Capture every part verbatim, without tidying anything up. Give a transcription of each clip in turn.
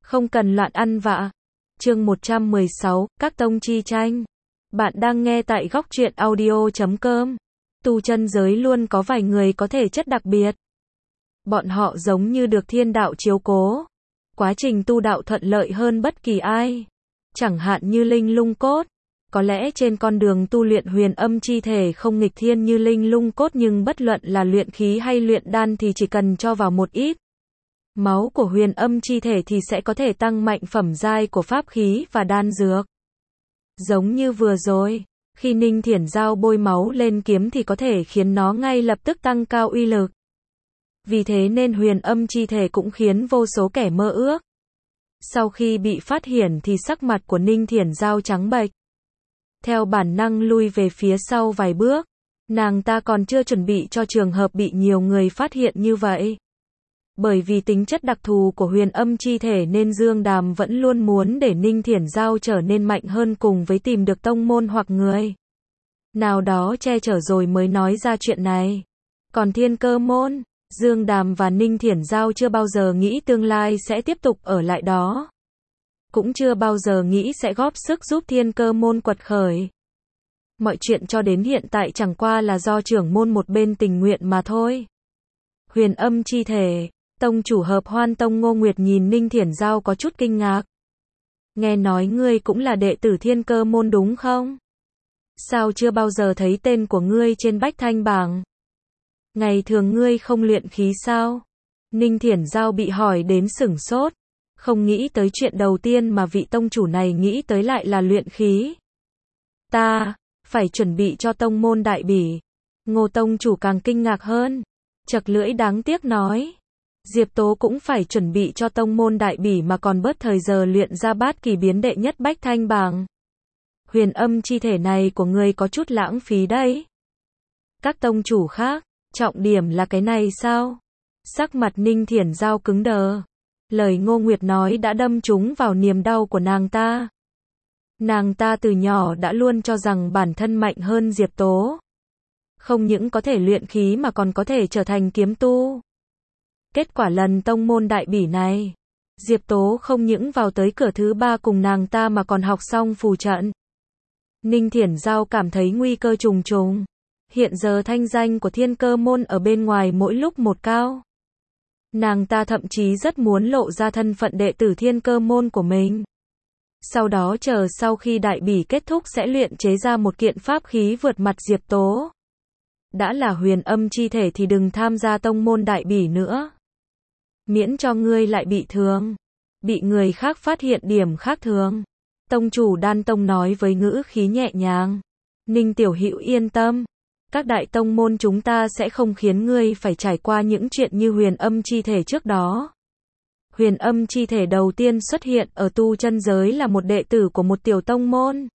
Không cần loạn ăn vạ. Chương một trăm mười sáu, các tông chi tranh. Bạn đang nghe tại góc truyện audio chấm com. Tu chân giới luôn có vài người có thể chất đặc biệt. Bọn họ giống như được thiên đạo chiếu cố. Quá trình tu đạo thuận lợi hơn bất kỳ ai. Chẳng hạn như Linh Lung Cốt. Có lẽ trên con đường tu luyện huyền âm chi thể không nghịch thiên như Linh Lung Cốt, nhưng bất luận là luyện khí hay luyện đan thì chỉ cần cho vào một ít máu của huyền âm chi thể thì sẽ có thể tăng mạnh phẩm giai của pháp khí và đan dược. Giống như vừa rồi, khi Ninh Thiển Giao bôi máu lên kiếm thì có thể khiến nó ngay lập tức tăng cao uy lực. Vì thế nên huyền âm chi thể cũng khiến vô số kẻ mơ ước. Sau khi bị phát hiện thì sắc mặt của Ninh Thiển Giao trắng bệch. Theo bản năng lui về phía sau vài bước. Nàng ta còn chưa chuẩn bị cho trường hợp bị nhiều người phát hiện như vậy. Bởi vì tính chất đặc thù của huyền âm chi thể nên Dương Đàm vẫn luôn muốn để Ninh Thiển Giao trở nên mạnh hơn cùng với tìm được tông môn hoặc người nào đó che chở rồi mới nói ra chuyện này. Còn Thiên Cơ môn, Dương Đàm và Ninh Thiển Giao chưa bao giờ nghĩ tương lai sẽ tiếp tục ở lại đó. Cũng chưa bao giờ nghĩ sẽ góp sức giúp Thiên Cơ môn quật khởi. Mọi chuyện cho đến hiện tại chẳng qua là do trưởng môn một bên tình nguyện mà thôi. Huyền âm chi thể. Tông chủ Hợp Hoan Tông Ngô Nguyệt nhìn Ninh Thiển Giao có chút kinh ngạc. Nghe nói ngươi cũng là đệ tử Thiên Cơ môn đúng không? Sao chưa bao giờ thấy tên của ngươi trên bách thanh bảng? Ngày thường ngươi không luyện khí sao? Ninh Thiển Giao bị hỏi đến sửng sốt. Không nghĩ tới chuyện đầu tiên mà vị tông chủ này nghĩ tới lại là luyện khí. Ta, phải chuẩn bị cho tông môn đại bỉ. Ngô tông chủ càng kinh ngạc hơn. Chật lưỡi đáng tiếc nói. Diệp Tố cũng phải chuẩn bị cho tông môn đại bỉ mà còn bớt thời giờ luyện ra bát kỳ biến đệ nhất bách thanh bảng. Huyền âm chi thể này của ngươi có chút lãng phí đấy. Các tông chủ khác, trọng điểm là cái này sao? Sắc mặt Ninh Thiển Giao cứng đờ. Lời Ngô Nguyệt nói đã đâm trúng vào niềm đau của nàng ta. Nàng ta từ nhỏ đã luôn cho rằng bản thân mạnh hơn Diệp Tố. Không những có thể luyện khí mà còn có thể trở thành kiếm tu. Kết quả lần tông môn đại bỉ này, Diệp Tố không những vào tới cửa thứ ba cùng nàng ta mà còn học xong phù trận. Ninh Thiển Giao cảm thấy nguy cơ trùng trùng. Hiện giờ thanh danh của Thiên Cơ môn ở bên ngoài mỗi lúc một cao. Nàng ta thậm chí rất muốn lộ ra thân phận đệ tử Thiên Cơ môn của mình. Sau đó chờ sau khi đại bỉ kết thúc sẽ luyện chế ra một kiện pháp khí vượt mặt Diệp Tố. Đã là huyền âm chi thể thì đừng tham gia tông môn đại bỉ nữa. Miễn cho ngươi lại bị thương. Bị người khác phát hiện điểm khác thường. Tông chủ Đan Tông nói với ngữ khí nhẹ nhàng. Ninh tiểu hữu yên tâm. Các đại tông môn chúng ta sẽ không khiến ngươi phải trải qua những chuyện như huyền âm chi thể trước đó. Huyền âm chi thể đầu tiên xuất hiện ở tu chân giới là một đệ tử của một tiểu tông môn.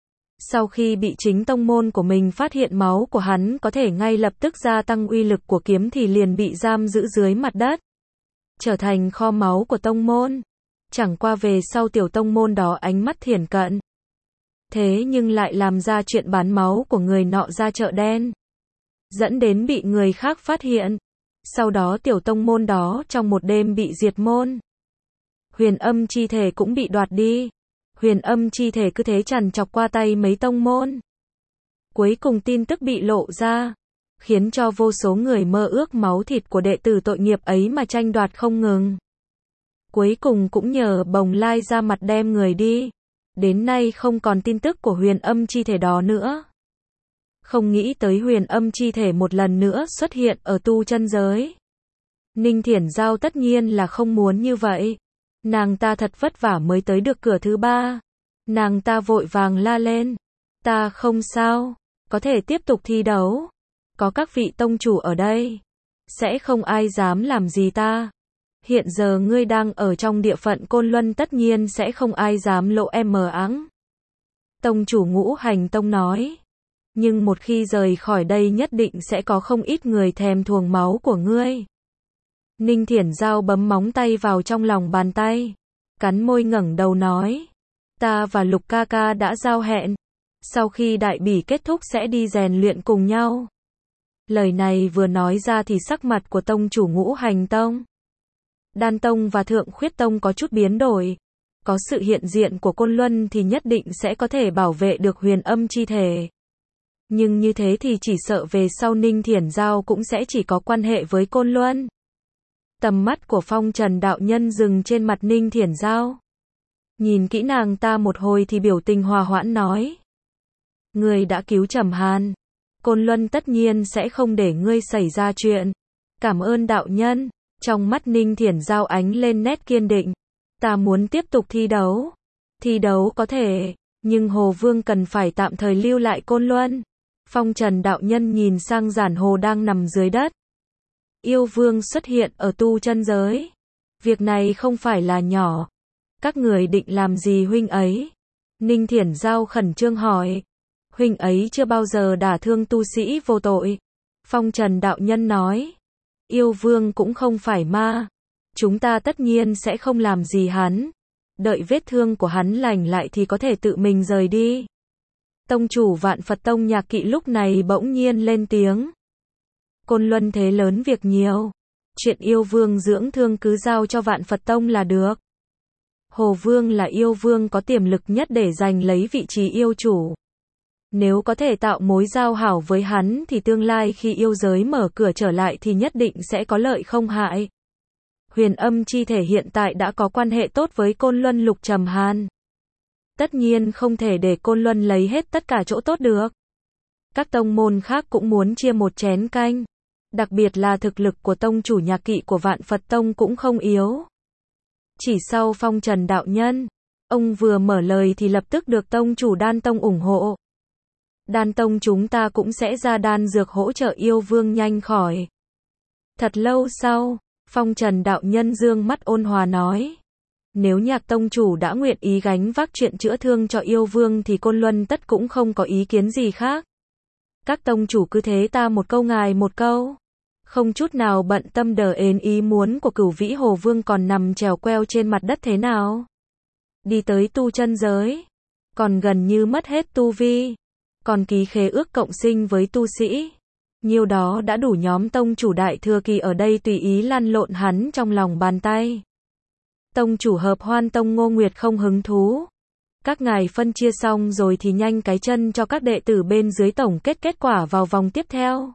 Sau khi bị chính tông môn của mình phát hiện máu của hắn có thể ngay lập tức gia tăng uy lực của kiếm thì liền bị giam giữ dưới mặt đất. Trở thành kho máu của tông môn. Chẳng qua về sau tiểu tông môn đó ánh mắt thiển cận. Thế nhưng lại làm ra chuyện bán máu của người nọ ra chợ đen. Dẫn đến bị người khác phát hiện. Sau đó tiểu tông môn đó trong một đêm bị diệt môn. Huyền âm chi thể cũng bị đoạt đi. Huyền âm chi thể cứ thế trằn trọc qua tay mấy tông môn. Cuối cùng tin tức bị lộ ra. Khiến cho vô số người mơ ước máu thịt của đệ tử tội nghiệp ấy mà tranh đoạt không ngừng. Cuối cùng cũng nhờ Bồng Lai ra mặt đem người đi. Đến nay không còn tin tức của huyền âm chi thể đó nữa. Không nghĩ tới huyền âm chi thể một lần nữa xuất hiện ở tu chân giới. Ninh Thiển Giao tất nhiên là không muốn như vậy. Nàng ta thật vất vả mới tới được cửa thứ ba. Nàng ta vội vàng la lên. Ta không sao. Có thể tiếp tục thi đấu. Có các vị tông chủ ở đây. Sẽ không ai dám làm gì ta. Hiện giờ ngươi đang ở trong địa phận Côn Luân tất nhiên sẽ không ai dám lộ em mờ áng. Tông chủ Ngũ Hành Tông nói. Nhưng một khi rời khỏi đây nhất định sẽ có không ít người thèm thuồng máu của ngươi. Ninh Thiển Giao bấm móng tay vào trong lòng bàn tay. Cắn môi ngẩng đầu nói. Ta và Lục ca ca đã giao hẹn. Sau khi đại bỉ kết thúc sẽ đi rèn luyện cùng nhau. Lời này vừa nói ra thì sắc mặt của tông chủ Ngũ Hành Tông Đan Tông và Thượng Khuyết Tông có chút biến đổi. Có sự hiện diện của Côn Luân thì nhất định sẽ có thể bảo vệ được huyền âm chi thể. Nhưng như thế thì chỉ sợ về sau Ninh Thiển Giao cũng sẽ chỉ có quan hệ với Côn Luân. Tầm mắt của Phong Trần đạo nhân dừng trên mặt Ninh Thiển Giao. Nhìn kỹ nàng ta một hồi thì biểu tình hòa hoãn nói. Ngươi đã cứu Trầm Hàn. Côn Luân tất nhiên sẽ không để ngươi xảy ra chuyện. Cảm ơn đạo nhân. Trong mắt Ninh Thiển Giao ánh lên nét kiên định. Ta muốn tiếp tục thi đấu. Thi đấu có thể, nhưng Hồ Vương cần phải tạm thời lưu lại Côn Luân. Phong Trần đạo nhân nhìn sang Giản Hồ đang nằm dưới đất. Yêu Vương xuất hiện ở tu chân giới. Việc này không phải là nhỏ. Các người định làm gì huynh ấy? Ninh Thiển Giao khẩn trương hỏi. Huynh ấy chưa bao giờ đả thương tu sĩ vô tội. Phong Trần đạo nhân nói. Yêu Vương cũng không phải ma. Chúng ta tất nhiên sẽ không làm gì hắn. Đợi vết thương của hắn lành lại thì có thể tự mình rời đi. Tông chủ Vạn Phật Tông Nhạc Kỵ lúc này bỗng nhiên lên tiếng. Côn Luân thế lớn việc nhiều. Chuyện Yêu Vương dưỡng thương cứ giao cho Vạn Phật Tông là được. Hồ Vương là yêu vương có tiềm lực nhất để giành lấy vị trí yêu chủ. Nếu có thể tạo mối giao hảo với hắn thì tương lai khi yêu giới mở cửa trở lại thì nhất định sẽ có lợi không hại. Huyền âm chi thể hiện tại đã có quan hệ tốt với Côn Luân Lục Trầm Hàn. Tất nhiên không thể để Côn Luân lấy hết tất cả chỗ tốt được. Các tông môn khác cũng muốn chia một chén canh. Đặc biệt là thực lực của tông chủ Nhạc Kỵ của Vạn Phật Tông cũng không yếu. Chỉ sau Phong Trần đạo nhân, ông vừa mở lời thì lập tức được tông chủ Đan Tông ủng hộ. Đan Tông chúng ta cũng sẽ ra đan dược hỗ trợ yêu vương nhanh khỏi. Thật lâu sau, Phong Trần đạo nhân dương mắt ôn hòa nói. Nếu Nhạc tông chủ đã nguyện ý gánh vác chuyện chữa thương cho yêu vương thì Côn Luân tất cũng không có ý kiến gì khác. Các tông chủ cứ thế ta một câu ngài một câu. Không chút nào bận tâm đờ ến ý muốn của Cửu Vĩ Hồ Vương còn nằm trèo queo trên mặt đất thế nào. Đi tới tu chân giới. Còn gần như mất hết tu vi. Còn ký khế ước cộng sinh với tu sĩ. Nhiêu đó đã đủ nhóm tông chủ Đại Thừa Kỳ ở đây tùy ý lăn lộn hắn trong lòng bàn tay. Tông chủ Hợp Hoan Tông Ngô Nguyệt không hứng thú. Các ngài phân chia xong rồi thì nhanh cái chân cho các đệ tử bên dưới tổng kết kết quả vào vòng tiếp theo.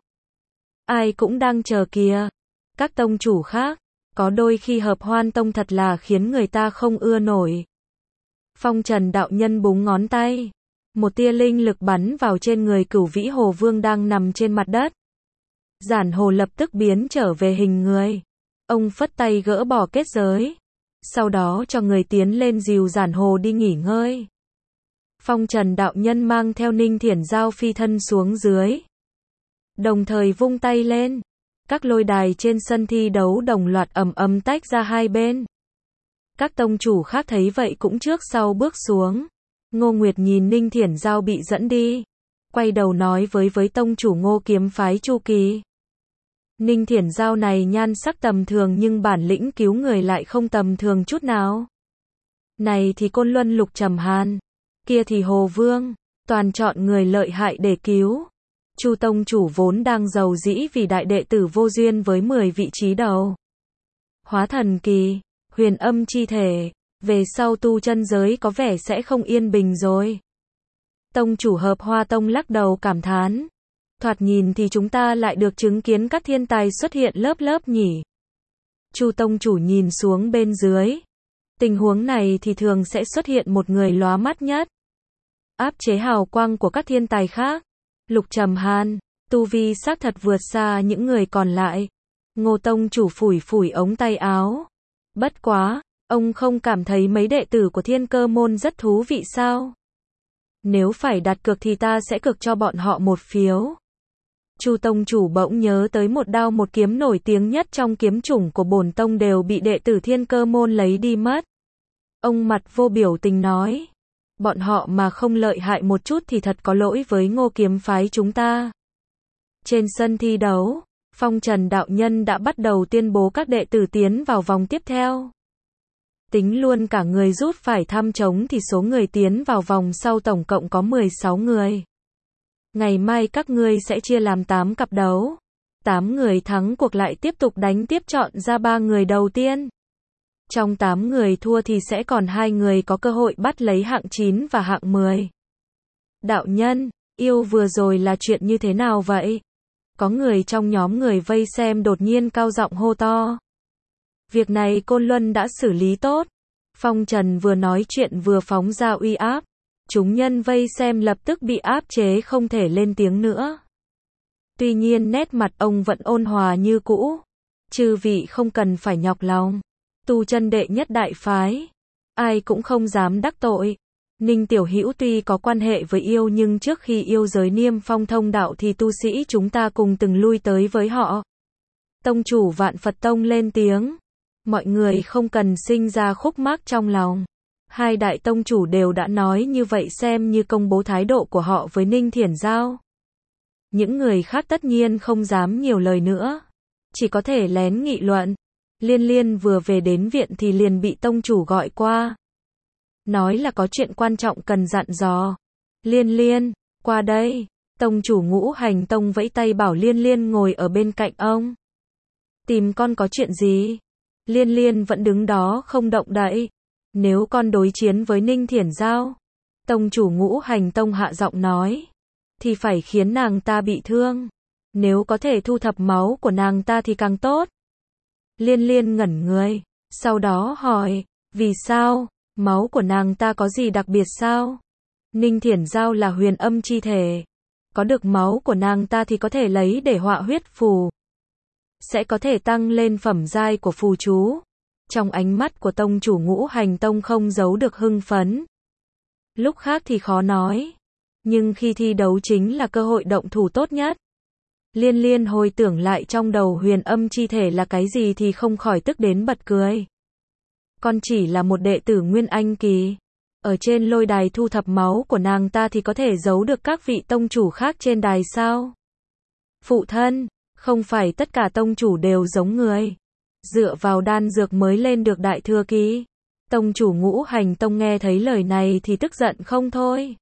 Ai cũng đang chờ kìa. Các tông chủ khác, có đôi khi Hợp Hoan Tông thật là khiến người ta không ưa nổi. Phong Trần đạo nhân búng ngón tay. Một tia linh lực bắn vào trên người Cửu Vĩ Hồ Vương đang nằm trên mặt đất. Giản Hồ lập tức biến trở về hình người. Ông phất tay gỡ bỏ kết giới. Sau đó cho người tiến lên dìu Giản Hồ đi nghỉ ngơi. Phong Trần đạo nhân mang theo Ninh Thiển Giao phi thân xuống dưới. Đồng thời vung tay lên. Các lôi đài trên sân thi đấu đồng loạt ầm ầm tách ra hai bên. Các tông chủ khác thấy vậy cũng trước sau bước xuống. Ngô Nguyệt nhìn Ninh Thiển Giao bị dẫn đi. Quay đầu nói với với tông chủ Ngô kiếm phái Chu Kỳ. Ninh Thiển Giao này nhan sắc tầm thường nhưng bản lĩnh cứu người lại không tầm thường chút nào. Này thì Côn Luân Lục Trầm Hàn. Kia thì Hồ Vương. Toàn chọn người lợi hại để cứu. Chu tông chủ vốn đang giàu dĩ vì đại đệ tử vô duyên với mười vị trí đầu. Hóa thần kỳ, huyền âm chi thể, về sau tu chân giới có vẻ sẽ không yên bình rồi. Tông chủ Hợp Hoa Tông lắc đầu cảm thán. Thoạt nhìn thì chúng ta lại được chứng kiến các thiên tài xuất hiện lớp lớp nhỉ. Chu tông chủ nhìn xuống bên dưới. Tình huống này thì thường sẽ xuất hiện một người lóa mắt nhất. Áp chế hào quang của các thiên tài khác. Lục Trầm Hàn, tu vi xác thật vượt xa những người còn lại. Ngô tông chủ phủi phủi ống tay áo. Bất quá, ông không cảm thấy mấy đệ tử của Thiên Cơ môn rất thú vị sao? Nếu phải đặt cược thì ta sẽ cược cho bọn họ một phiếu. Chu tông chủ bỗng nhớ tới một đao một kiếm nổi tiếng nhất trong kiếm chủng của bổn tông đều bị đệ tử Thiên Cơ môn lấy đi mất. Ông mặt vô biểu tình nói. Bọn họ mà không lợi hại một chút thì thật có lỗi với Ngô kiếm phái chúng ta. Trên sân thi đấu, Phong Trần đạo nhân đã bắt đầu tuyên bố các đệ tử tiến vào vòng tiếp theo. Tính luôn cả người rút phải thăm trống thì số người tiến vào vòng sau tổng cộng có mười sáu người. Ngày mai các ngươi sẽ chia làm tám cặp đấu. tám người thắng cuộc lại tiếp tục đánh tiếp chọn ra ba người đầu tiên. Trong tám người thua thì sẽ còn hai người có cơ hội bắt lấy hạng chín và hạng mười. Đạo nhân, yêu vừa rồi là chuyện như thế nào vậy? Có người trong nhóm người vây xem đột nhiên cao giọng hô to. Việc này Côn Luân đã xử lý tốt. Phong Trần vừa nói chuyện vừa phóng ra uy áp. Chúng nhân vây xem lập tức bị áp chế không thể lên tiếng nữa. Tuy nhiên nét mặt ông vẫn ôn hòa như cũ. Chư vị không cần phải nhọc lòng. Tu chân đệ nhất đại phái. Ai cũng không dám đắc tội. Ninh Tiểu Hữu tuy có quan hệ với yêu nhưng trước khi yêu giới Niêm Phong thông đạo thì tu sĩ chúng ta cùng từng lui tới với họ. Tông chủ Vạn Phật Tông lên tiếng. Mọi người không cần sinh ra khúc mắc trong lòng. Hai đại tông chủ đều đã nói như vậy xem như công bố thái độ của họ với Ninh Thiển Giao. Những người khác tất nhiên không dám nhiều lời nữa. Chỉ có thể lén nghị luận. Liên Liên vừa về đến viện thì liền bị tông chủ gọi qua. Nói là có chuyện quan trọng cần dặn dò. Liên Liên, qua đây. Tông chủ Ngũ Hành Tông vẫy tay bảo Liên Liên ngồi ở bên cạnh ông. Tìm con có chuyện gì? Liên Liên vẫn đứng đó không động đậy. Nếu con đối chiến với Ninh Thiển Giao, tông chủ Ngũ Hành Tông hạ giọng nói, thì phải khiến nàng ta bị thương. Nếu có thể thu thập máu của nàng ta thì càng tốt. Liên Liên ngẩn người, sau đó hỏi, vì sao? Máu của nàng ta có gì đặc biệt sao? Ninh Thiển Giao là huyền âm chi thể. Có được máu của nàng ta thì có thể lấy để họa huyết phù. Sẽ có thể tăng lên phẩm giai của phù chú. Trong ánh mắt của tông chủ Ngũ Hành Tông không giấu được hưng phấn. Lúc khác thì khó nói. Nhưng khi thi đấu chính là cơ hội động thủ tốt nhất. Liên Liên hồi tưởng lại trong đầu huyền âm chi thể là cái gì thì không khỏi tức đến bật cười. Con chỉ là một đệ tử Nguyên Anh kỳ. Ở trên lôi đài thu thập máu của nàng ta thì có thể giấu được các vị tông chủ khác trên đài sao? Phụ thân, không phải tất cả tông chủ đều giống người. Dựa vào đan dược mới lên được đại thừa kỳ. Tông chủ Ngũ Hành Tông nghe thấy lời này thì tức giận không thôi.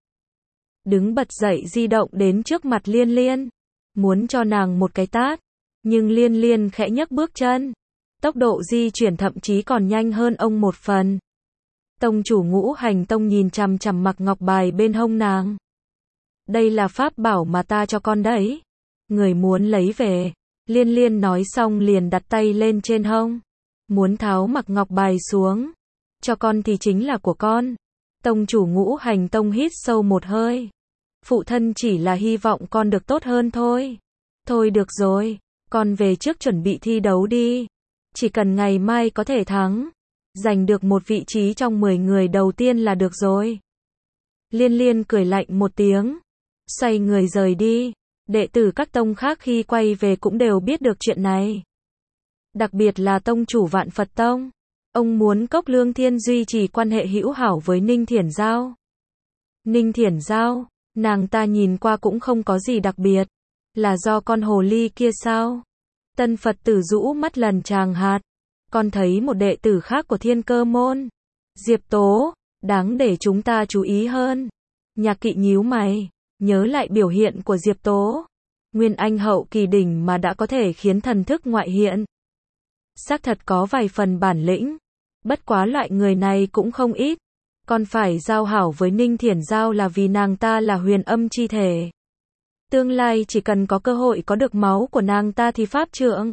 Đứng bật dậy di động đến trước mặt Liên Liên. Muốn cho nàng một cái tát. Nhưng Liên Liên khẽ nhấc bước chân. Tốc độ di chuyển thậm chí còn nhanh hơn ông một phần. Tông chủ Ngũ Hành Tông nhìn chằm chằm mặc ngọc bài bên hông nàng. Đây là pháp bảo mà ta cho con đấy. Người muốn lấy về. Liên Liên nói xong liền đặt tay lên trên hông. Muốn tháo mặc ngọc bài xuống. Cho con thì chính là của con. Tông chủ Ngũ Hành Tông hít sâu một hơi. Phụ thân chỉ là hy vọng con được tốt hơn thôi. Thôi được rồi, con về trước chuẩn bị thi đấu đi. Chỉ cần ngày mai có thể thắng. Giành được một vị trí trong mười người đầu tiên là được rồi. Liên Liên cười lạnh một tiếng. Xoay người rời đi. Đệ tử các tông khác khi quay về cũng đều biết được chuyện này. Đặc biệt là tông chủ Vạn Phật Tông. Ông muốn Cốc Lương Thiên duy trì quan hệ hữu hảo với Ninh Thiển Giao. Ninh Thiển Giao, nàng ta nhìn qua cũng không có gì đặc biệt. Là do con hồ ly kia sao? Tân Phật tử rũ mắt lần tràng hạt. Con thấy một đệ tử khác của Thiên Cơ Môn. Diệp Tố, đáng để chúng ta chú ý hơn. Nhạc Kỵ nhíu mày. Nhớ lại biểu hiện của Diệp Tố. Nguyên Anh hậu kỳ đỉnh mà đã có thể khiến thần thức ngoại hiện. Xác thật có vài phần bản lĩnh. Bất quá loại người này cũng không ít. Còn phải giao hảo với Ninh Thiển Giao là vì nàng ta là huyền âm chi thể. Tương lai chỉ cần có cơ hội có được máu của nàng ta thì pháp trượng.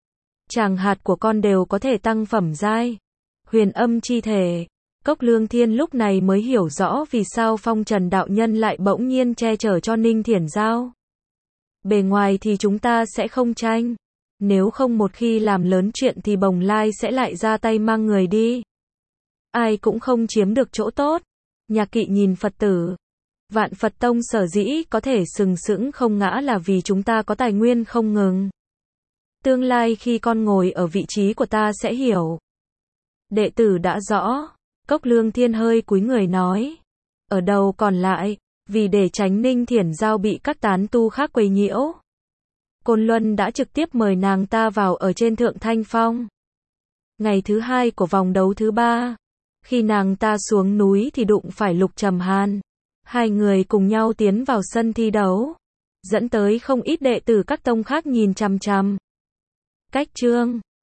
Tràng hạt của con đều có thể tăng phẩm giai. Huyền âm chi thể. Cốc Lương Thiên lúc này mới hiểu rõ vì sao Phong Trần đạo nhân lại bỗng nhiên che chở cho Ninh Thiển Giao. Bề ngoài thì chúng ta sẽ không tranh. Nếu không một khi làm lớn chuyện thì Bồng Lai sẽ lại ra tay mang người đi. Ai cũng không chiếm được chỗ tốt. Nhạc Kỵ nhìn Phật tử. Vạn Phật Tông sở dĩ có thể sừng sững không ngã là vì chúng ta có tài nguyên không ngừng. Tương lai khi con ngồi ở vị trí của ta sẽ hiểu. Đệ tử đã rõ. Cốc Lương Thiên hơi cúi người nói. Ở đâu còn lại, vì để tránh Ninh Thiển Giao bị các tán tu khác quấy nhiễu. Côn Luân đã trực tiếp mời nàng ta vào ở trên Thượng Thanh Phong. Ngày thứ hai của vòng đấu thứ ba. Khi nàng ta xuống núi thì đụng phải Lục Trầm Hàn. Hai người cùng nhau tiến vào sân thi đấu. Dẫn tới không ít đệ tử các tông khác nhìn chằm chằm. Cách chương